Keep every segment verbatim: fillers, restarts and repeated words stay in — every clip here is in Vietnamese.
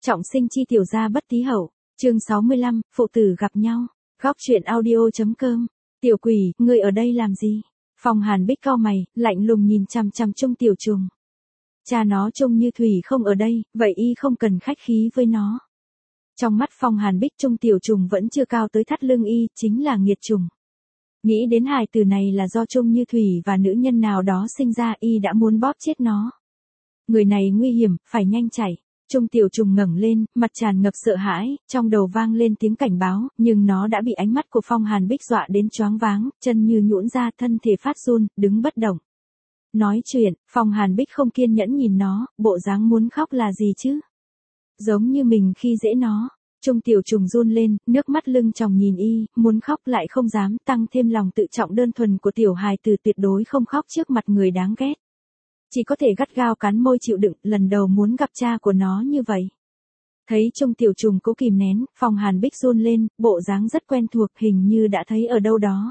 Trọng sinh chi tiểu gia bất tí hậu, chương sáu mươi lăm, phụ tử gặp nhau, góc truyện audio.com, tiểu quỷ, ngươi ở đây làm gì? Phong Hàn Bích cau mày, lạnh lùng nhìn chằm chằm Trung Tiểu Trùng. Cha nó Trung Như Thủy không ở đây, vậy y không cần khách khí với nó. Trong mắt Phong Hàn Bích Trung Tiểu Trùng vẫn chưa cao tới thắt lưng y, chính là nghiệt trùng. Nghĩ đến hài tử này là do Trung Như Thủy và nữ nhân nào đó sinh ra, y đã muốn bóp chết nó. Người này nguy hiểm, phải nhanh chạy. Trung Tiểu Trùng ngẩng lên, mặt tràn ngập sợ hãi, trong đầu vang lên tiếng cảnh báo, nhưng nó đã bị ánh mắt của Phong Hàn Bích dọa đến choáng váng, chân như nhũn ra, thân thể phát run, đứng bất động. Nói chuyện, Phong Hàn Bích không kiên nhẫn nhìn nó, bộ dáng muốn khóc là gì chứ? Giống như mình khi dễ nó. Trung Tiểu Trùng run lên, nước mắt lưng tròng nhìn y, muốn khóc lại không dám, tăng thêm lòng tự trọng đơn thuần của tiểu hài tử tuyệt đối không khóc trước mặt người đáng ghét. Chỉ có thể gắt gao cắn môi chịu đựng, lần đầu muốn gặp cha của nó như vậy. Thấy Trung Tiểu Trùng cố kìm nén, Phong Hàn Bích run lên, bộ dáng rất quen thuộc, hình như đã thấy ở đâu đó.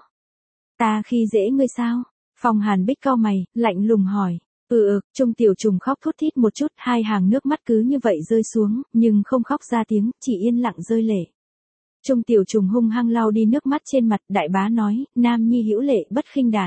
Ta khi dễ ngươi sao? Phong Hàn Bích cau mày, lạnh lùng hỏi. Ừ ừ, Trung Tiểu Trùng khóc thút thít một chút, hai hàng nước mắt cứ như vậy rơi xuống, nhưng không khóc ra tiếng, chỉ yên lặng rơi lệ. Trung Tiểu Trùng hung hăng lau đi nước mắt trên mặt, đại bá nói, Nam Nhi hữu lệ bất khinh đản.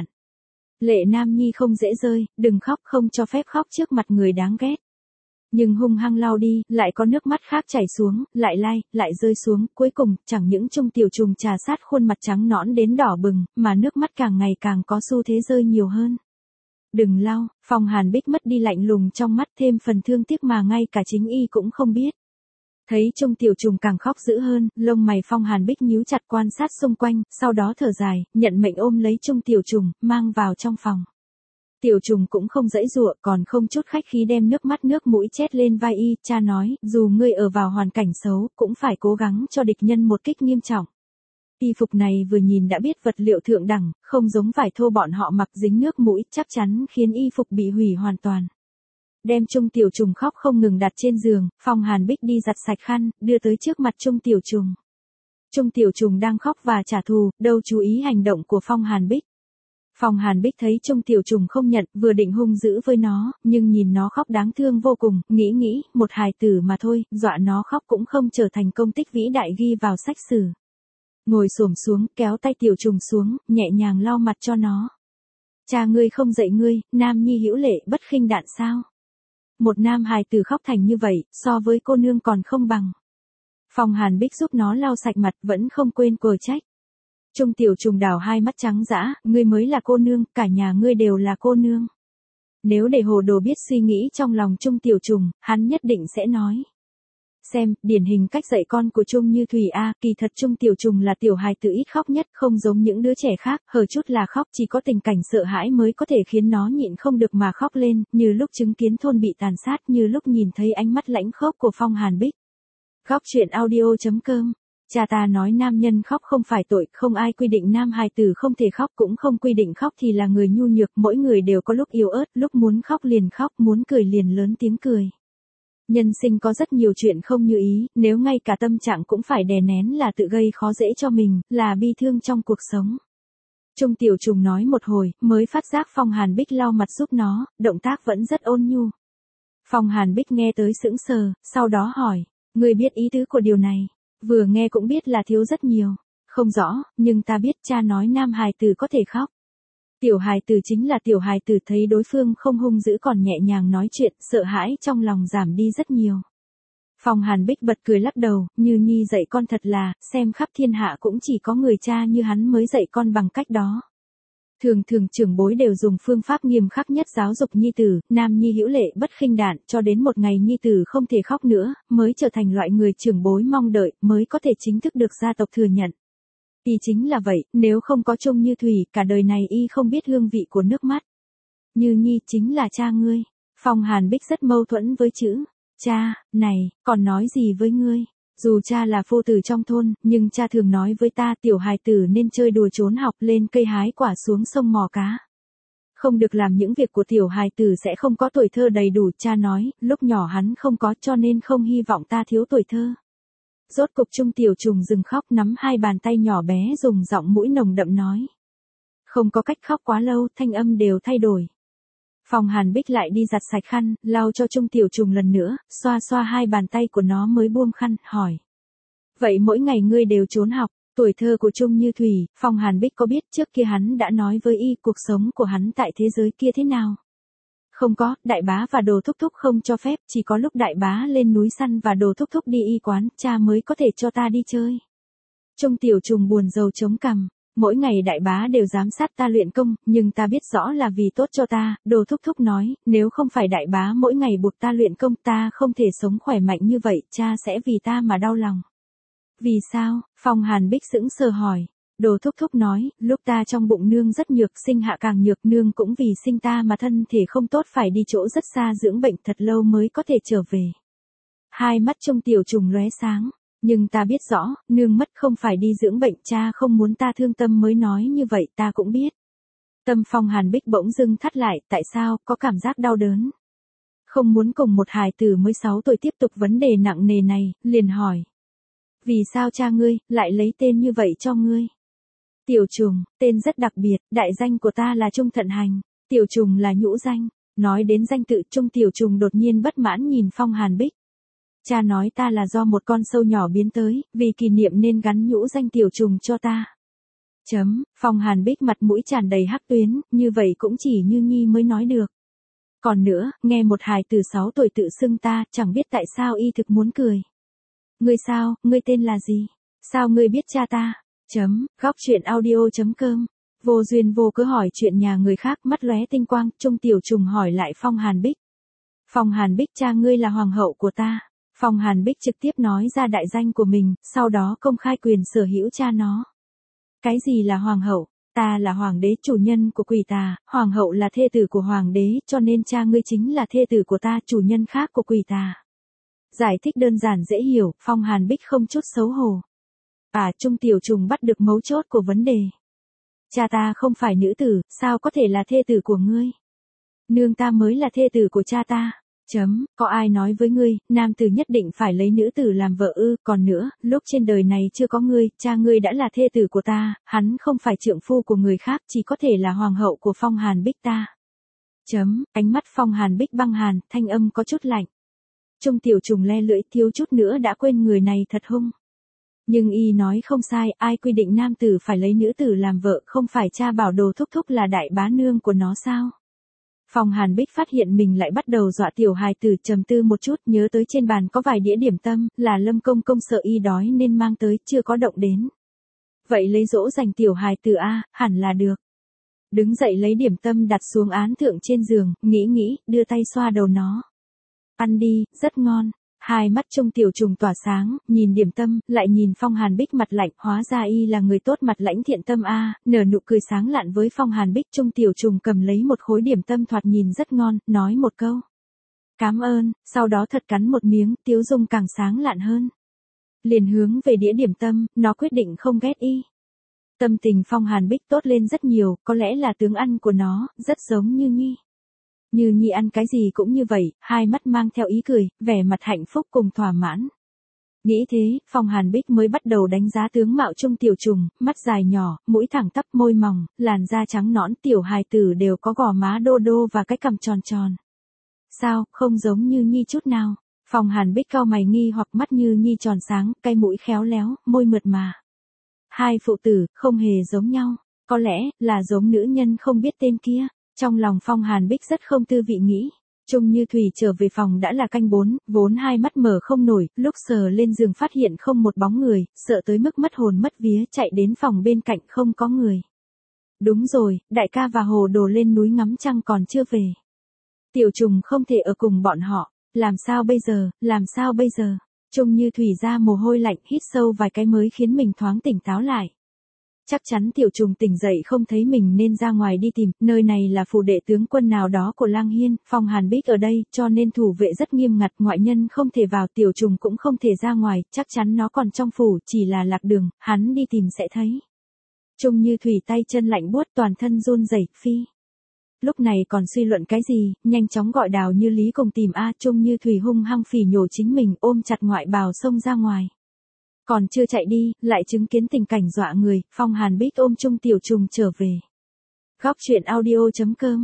Lệ Nam Nhi không dễ rơi, đừng khóc, không cho phép khóc trước mặt người đáng ghét. Nhưng hung hăng lau đi, lại có nước mắt khác chảy xuống, lại lai, lại rơi xuống, cuối cùng, chẳng những Trung Tiểu Trùng trà sát khuôn mặt trắng nõn đến đỏ bừng, mà nước mắt càng ngày càng có xu thế rơi nhiều hơn. Đừng lau, Phong Hàn Bích mất đi lạnh lùng trong mắt, thêm phần thương tiếc mà ngay cả chính y cũng không biết. Thấy Trung Tiểu Trùng càng khóc dữ hơn, lông mày Phong Hàn Bích nhíu chặt quan sát xung quanh, sau đó thở dài, nhận mệnh ôm lấy Trung Tiểu Trùng, mang vào trong phòng. Tiểu Trùng cũng không dãy dụa, còn không chút khách khí đem nước mắt nước mũi chét lên vai y, cha nói, dù ngươi ở vào hoàn cảnh xấu, cũng phải cố gắng cho địch nhân một kích nghiêm trọng. Y phục này vừa nhìn đã biết vật liệu thượng đẳng, không giống vải thô bọn họ mặc dính nước mũi, chắc chắn khiến y phục bị hủy hoàn toàn. Đem Trung Tiểu Trùng khóc không ngừng đặt trên giường, Phong Hàn Bích đi giặt sạch khăn, đưa tới trước mặt Trung Tiểu Trùng. Trung Tiểu Trùng đang khóc và trả thù, đâu chú ý hành động của Phong Hàn Bích. Phong Hàn Bích thấy Trung Tiểu Trùng không nhận, vừa định hung dữ với nó, nhưng nhìn nó khóc đáng thương vô cùng, nghĩ nghĩ, một hài tử mà thôi, dọa nó khóc cũng không trở thành công tích vĩ đại ghi vào sách sử. Ngồi xổm xuống, kéo tay Tiểu Trùng xuống, nhẹ nhàng lau mặt cho nó. Cha ngươi không dạy ngươi, Nam Nhi hữu lệ bất khinh đạn sao? Một nam hài tử khóc thành như vậy, so với cô nương còn không bằng. Phong Hàn Bích giúp nó lau sạch mặt, vẫn không quên quở trách. Trung Tiểu Trùng đảo hai mắt trắng dã, ngươi mới là cô nương, cả nhà ngươi đều là cô nương. Nếu để hồ đồ biết suy nghĩ trong lòng Trung Tiểu Trùng, hắn nhất định sẽ nói. Xem, điển hình cách dạy con của Trung Như Thủy a, kỳ thật Trung Tiểu Trùng là tiểu hài tử ít khóc nhất, không giống những đứa trẻ khác, hở chút là khóc, chỉ có tình cảnh sợ hãi mới có thể khiến nó nhịn không được mà khóc lên, như lúc chứng kiến thôn bị tàn sát, như lúc nhìn thấy ánh mắt lãnh khốc của Phong Hàn Bích. Góc truyện audio.com. Cha ta nói nam nhân khóc không phải tội, không ai quy định nam hài tử không thể khóc, cũng không quy định khóc thì là người nhu nhược, mỗi người đều có lúc yếu ớt, lúc muốn khóc liền khóc, muốn cười liền lớn tiếng cười. Nhân sinh có rất nhiều chuyện không như ý, nếu ngay cả tâm trạng cũng phải đè nén là tự gây khó dễ cho mình, là bi thương trong cuộc sống. Trung Tiểu Trùng nói một hồi, mới phát giác Phong Hàn Bích lau mặt giúp nó, động tác vẫn rất ôn nhu. Phong Hàn Bích nghe tới sững sờ, sau đó hỏi, ngươi biết ý tứ của điều này? Vừa nghe cũng biết là thiếu rất nhiều. Không rõ, nhưng ta biết cha nói nam hài tử có thể khóc. Tiểu hài tử chính là tiểu hài tử, thấy đối phương không hung dữ còn nhẹ nhàng nói chuyện, sợ hãi trong lòng giảm đi rất nhiều. Phong Hàn Bích bật cười lắc đầu, Như Nhi dạy con thật là, xem khắp thiên hạ cũng chỉ có người cha như hắn mới dạy con bằng cách đó. Thường thường trưởng bối đều dùng phương pháp nghiêm khắc nhất giáo dục nhi tử, Nam Nhi hữu lệ bất khinh đạn, cho đến một ngày nhi tử không thể khóc nữa, mới trở thành loại người trưởng bối mong đợi, mới có thể chính thức được gia tộc thừa nhận. Y chính là vậy, nếu không có Trung Như Thủy, cả đời này y không biết hương vị của nước mắt. Như Nhi chính là cha ngươi. Phong Hàn Bích rất mâu thuẫn với chữ cha này, còn nói gì với ngươi? Dù cha là phu tử trong thôn, nhưng cha thường nói với ta tiểu hài tử nên chơi đùa trốn học, lên cây hái quả xuống sông mò cá. Không được làm những việc của tiểu hài tử sẽ không có tuổi thơ đầy đủ, cha nói, lúc nhỏ hắn không có cho nên không hy vọng ta thiếu tuổi thơ. Rốt cục Trung Tiểu Trùng dừng khóc, nắm hai bàn tay nhỏ bé dùng giọng mũi nồng đậm nói. Không có cách khóc quá lâu, thanh âm đều thay đổi. Phong Hàn Bích lại đi giặt sạch khăn, lau cho Trung Tiểu Trùng lần nữa, xoa xoa hai bàn tay của nó mới buông khăn, hỏi. Vậy mỗi ngày ngươi đều trốn học, tuổi thơ của Trung Như Thủy, Phong Hàn Bích có biết trước kia hắn đã nói với y cuộc sống của hắn tại thế giới kia thế nào? Không có, đại bá và Đồ Thúc Thúc không cho phép, chỉ có lúc đại bá lên núi săn và Đồ Thúc Thúc đi y quán, cha mới có thể cho ta đi chơi. Trung Tiểu Trùng buồn rầu chống cằm. Mỗi ngày đại bá đều giám sát ta luyện công, nhưng ta biết rõ là vì tốt cho ta, Đồ Thúc Thúc nói, nếu không phải đại bá mỗi ngày buộc ta luyện công ta không thể sống khỏe mạnh như vậy, cha sẽ vì ta mà đau lòng. Vì sao? Phong Hàn Bích sững sờ hỏi. Đồ Thúc Thúc nói, lúc ta trong bụng nương rất nhược, sinh hạ càng nhược, nương cũng vì sinh ta mà thân thể không tốt phải đi chỗ rất xa dưỡng bệnh thật lâu mới có thể trở về. Hai mắt Trung Tiểu Trùng lóe sáng. Nhưng ta biết rõ, nương mất không phải đi dưỡng bệnh, cha không muốn ta thương tâm mới nói như vậy, ta cũng biết. Tâm Phong Hàn Bích bỗng dưng thắt lại, tại sao, có cảm giác đau đớn. Không muốn cùng một hài tử mới sáu tuổi tiếp tục vấn đề nặng nề này, liền hỏi. Vì sao cha ngươi, lại lấy tên như vậy cho ngươi? Tiểu Trùng, tên rất đặc biệt, đại danh của ta là Trung Thận Hành, Tiểu Trùng là nhũ danh. Nói đến danh tự Trung Tiểu Trùng đột nhiên bất mãn nhìn Phong Hàn Bích. Cha nói ta là do một con sâu nhỏ biến tới, vì kỷ niệm nên gắn nhũ danh Tiểu Trùng cho ta. Chấm, Phong Hàn Bích mặt mũi tràn đầy hắc tuyến, như vậy cũng chỉ Như Nhi mới nói được. Còn nữa, nghe một hài từ sáu tuổi tự xưng ta, chẳng biết tại sao y thực muốn cười. Ngươi sao, ngươi tên là gì? Sao ngươi biết cha ta? Chấm, góc truyện audio chấm com. Vô duyên vô cớ hỏi chuyện nhà người khác, mắt lóe tinh quang, Trung Tiểu Trùng hỏi lại Phong Hàn Bích. Phong Hàn Bích, cha ngươi là hoàng hậu của ta. Phong Hàn Bích trực tiếp nói ra đại danh của mình, sau đó công khai quyền sở hữu cha nó. Cái gì là hoàng hậu? Ta là hoàng đế, chủ nhân của Quỷ Tà, hoàng hậu là thê tử của hoàng đế, cho nên cha ngươi chính là thê tử của ta, chủ nhân khác của Quỷ Tà. Giải thích đơn giản dễ hiểu, Phong Hàn Bích không chút xấu hổ. À, Trung Tiểu Trùng bắt được mấu chốt của vấn đề. Cha ta không phải nữ tử, sao có thể là thê tử của ngươi? Nương ta mới là thê tử của cha ta. Chấm, có ai nói với ngươi, nam tử nhất định phải lấy nữ tử làm vợ ư, còn nữa, lúc trên đời này chưa có ngươi, cha ngươi đã là thê tử của ta, hắn không phải trượng phu của người khác, chỉ có thể là hoàng hậu của Phong Hàn Bích ta. Chấm, ánh mắt Phong Hàn Bích băng hàn, thanh âm có chút lạnh. Trung Tiểu Trùng le lưỡi, thiếu chút nữa đã quên người này thật hung. Nhưng y nói không sai, ai quy định nam tử phải lấy nữ tử làm vợ, không phải cha bảo Đồ Thúc Thúc là đại bá nương của nó sao? Phong Hàn Bích phát hiện mình lại bắt đầu dọa tiểu hài tử, trầm tư một chút, nhớ tới trên bàn có vài đĩa điểm tâm, là Lâm Công Công sợ y đói nên mang tới, chưa có động đến. Vậy lấy dỗ dành tiểu hài tử a, hẳn là được. Đứng dậy lấy điểm tâm đặt xuống án thượng trên giường, nghĩ nghĩ, đưa tay xoa đầu nó. Ăn đi, rất ngon. Hai mắt Trung Tiểu Trùng tỏa sáng, nhìn điểm tâm, lại nhìn Phong Hàn Bích mặt lạnh, hóa ra y là người tốt, mặt lãnh thiện tâm a, nở nụ cười sáng lạn với Phong Hàn Bích. Trung Tiểu Trùng cầm lấy một khối điểm tâm thoạt nhìn rất ngon, nói một câu. Cám ơn, sau đó thật cắn một miếng, tiếu dung càng sáng lạn hơn. Liền hướng về đĩa điểm tâm, nó quyết định không ghét y. Tâm tình Phong Hàn Bích tốt lên rất nhiều, có lẽ là tướng ăn của nó, rất giống Như Nhi. Như Nhi ăn cái gì cũng như vậy, hai mắt mang theo ý cười, vẻ mặt hạnh phúc cùng thỏa mãn. Nghĩ thế, Phong Hàn Bích mới bắt đầu đánh giá tướng mạo Trung Tiểu Trùng, mắt dài nhỏ, mũi thẳng tắp, môi mỏng, làn da trắng nõn, tiểu hài tử đều có gò má đô đô và cái cằm tròn tròn. Sao, không giống Như Nhi chút nào? Phong Hàn Bích cau mày nghi hoặc, mắt Như Nhi tròn sáng, cái mũi khéo léo, môi mượt mà. Hai phụ tử, không hề giống nhau, có lẽ, là giống nữ nhân không biết tên kia. Trong lòng Phong Hàn Bích rất không tư vị nghĩ. Trung Như Thủy trở về phòng đã là canh bốn, vốn hai mắt mở không nổi, lúc sờ lên giường phát hiện không một bóng người, sợ tới mức mất hồn mất vía, chạy đến phòng bên cạnh không có người. Đúng rồi, đại ca và Hồ Đồ lên núi ngắm trăng còn chưa về. Tiểu Trùng không thể ở cùng bọn họ, làm sao bây giờ, làm sao bây giờ? Trung Như Thủy ra mồ hôi lạnh, hít sâu vài cái mới khiến mình thoáng tỉnh táo lại. Chắc chắn Tiểu Trùng tỉnh dậy không thấy mình nên ra ngoài đi tìm, nơi này là phủ đệ tướng quân nào đó của Lang Hiên, Phong Hàn Bích ở đây, cho nên thủ vệ rất nghiêm ngặt, ngoại nhân không thể vào, Tiểu Trùng cũng không thể ra ngoài, chắc chắn nó còn trong phủ, chỉ là lạc đường, hắn đi tìm sẽ thấy. Trung Như Thủy tay chân lạnh buốt, toàn thân run rẩy, phi. Lúc này còn suy luận cái gì, nhanh chóng gọi Đào Như Lý cùng tìm a. Trung Như Thủy hung hăng phỉ nhổ chính mình, ôm chặt ngoại bào xông ra ngoài. Còn chưa chạy đi, lại chứng kiến tình cảnh dọa người, Phong Hàn Bích ôm Trung Tiểu Trùng trở về. Góc truyện audio chấm com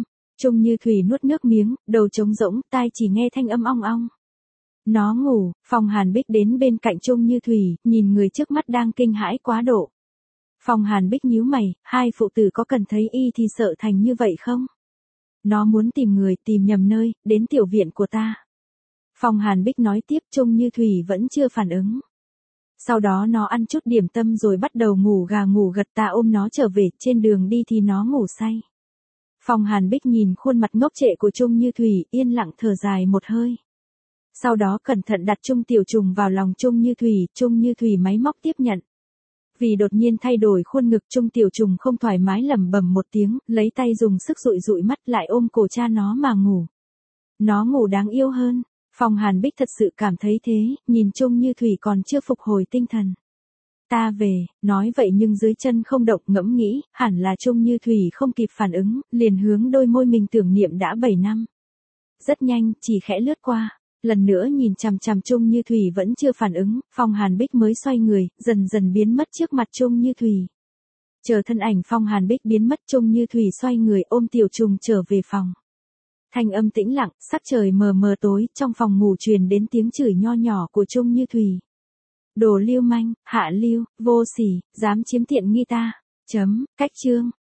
Trung Như Thủy nuốt nước miếng, đầu trống rỗng, tai chỉ nghe thanh âm ong ong. Nó ngủ, Phong Hàn Bích đến bên cạnh Trung Như Thủy, nhìn người trước mắt đang kinh hãi quá độ. Phong Hàn Bích nhíu mày, hai phụ tử có cần thấy y thì sợ thành như vậy không? Nó muốn tìm người, tìm nhầm nơi, đến tiểu viện của ta. Phong Hàn Bích nói tiếp, Trung Như Thủy vẫn chưa phản ứng. Sau đó nó ăn chút điểm tâm rồi bắt đầu ngủ gà ngủ gật, ta ôm nó trở về, trên đường đi thì nó ngủ say. Phong Hàn Bích nhìn khuôn mặt ngốc trệ của Trung Như Thủy, yên lặng thở dài một hơi. Sau đó cẩn thận đặt Trung Tiểu Trùng vào lòng Trung Như Thủy, Trung Như Thủy máy móc tiếp nhận. Vì đột nhiên thay đổi khuôn ngực, Trung Tiểu Trùng không thoải mái lẩm bẩm một tiếng, lấy tay dùng sức dụi dụi mắt lại ôm cổ cha nó mà ngủ. Nó ngủ đáng yêu hơn. Phong Hàn Bích thật sự cảm thấy thế, nhìn Trung Như Thủy còn chưa phục hồi tinh thần. Ta về, nói vậy nhưng dưới chân không động, ngẫm nghĩ, hẳn là Trung Như Thủy không kịp phản ứng, liền hướng đôi môi mình tưởng niệm đã bảy năm. Rất nhanh, chỉ khẽ lướt qua. Lần nữa nhìn chằm chằm Trung Như Thủy vẫn chưa phản ứng, Phong Hàn Bích mới xoay người, dần dần biến mất trước mặt Trung Như Thủy. Chờ thân ảnh Phong Hàn Bích biến mất, Trung Như Thủy xoay người ôm Tiểu Trùng trở về phòng. Thanh âm tĩnh lặng, sắc trời mờ mờ tối, trong phòng ngủ truyền đến tiếng chửi nho nhỏ của Trung Như Thủy. Đồ lưu manh, hạ lưu, vô sỉ, dám chiếm tiện nghi ta. Chấm, cách chương.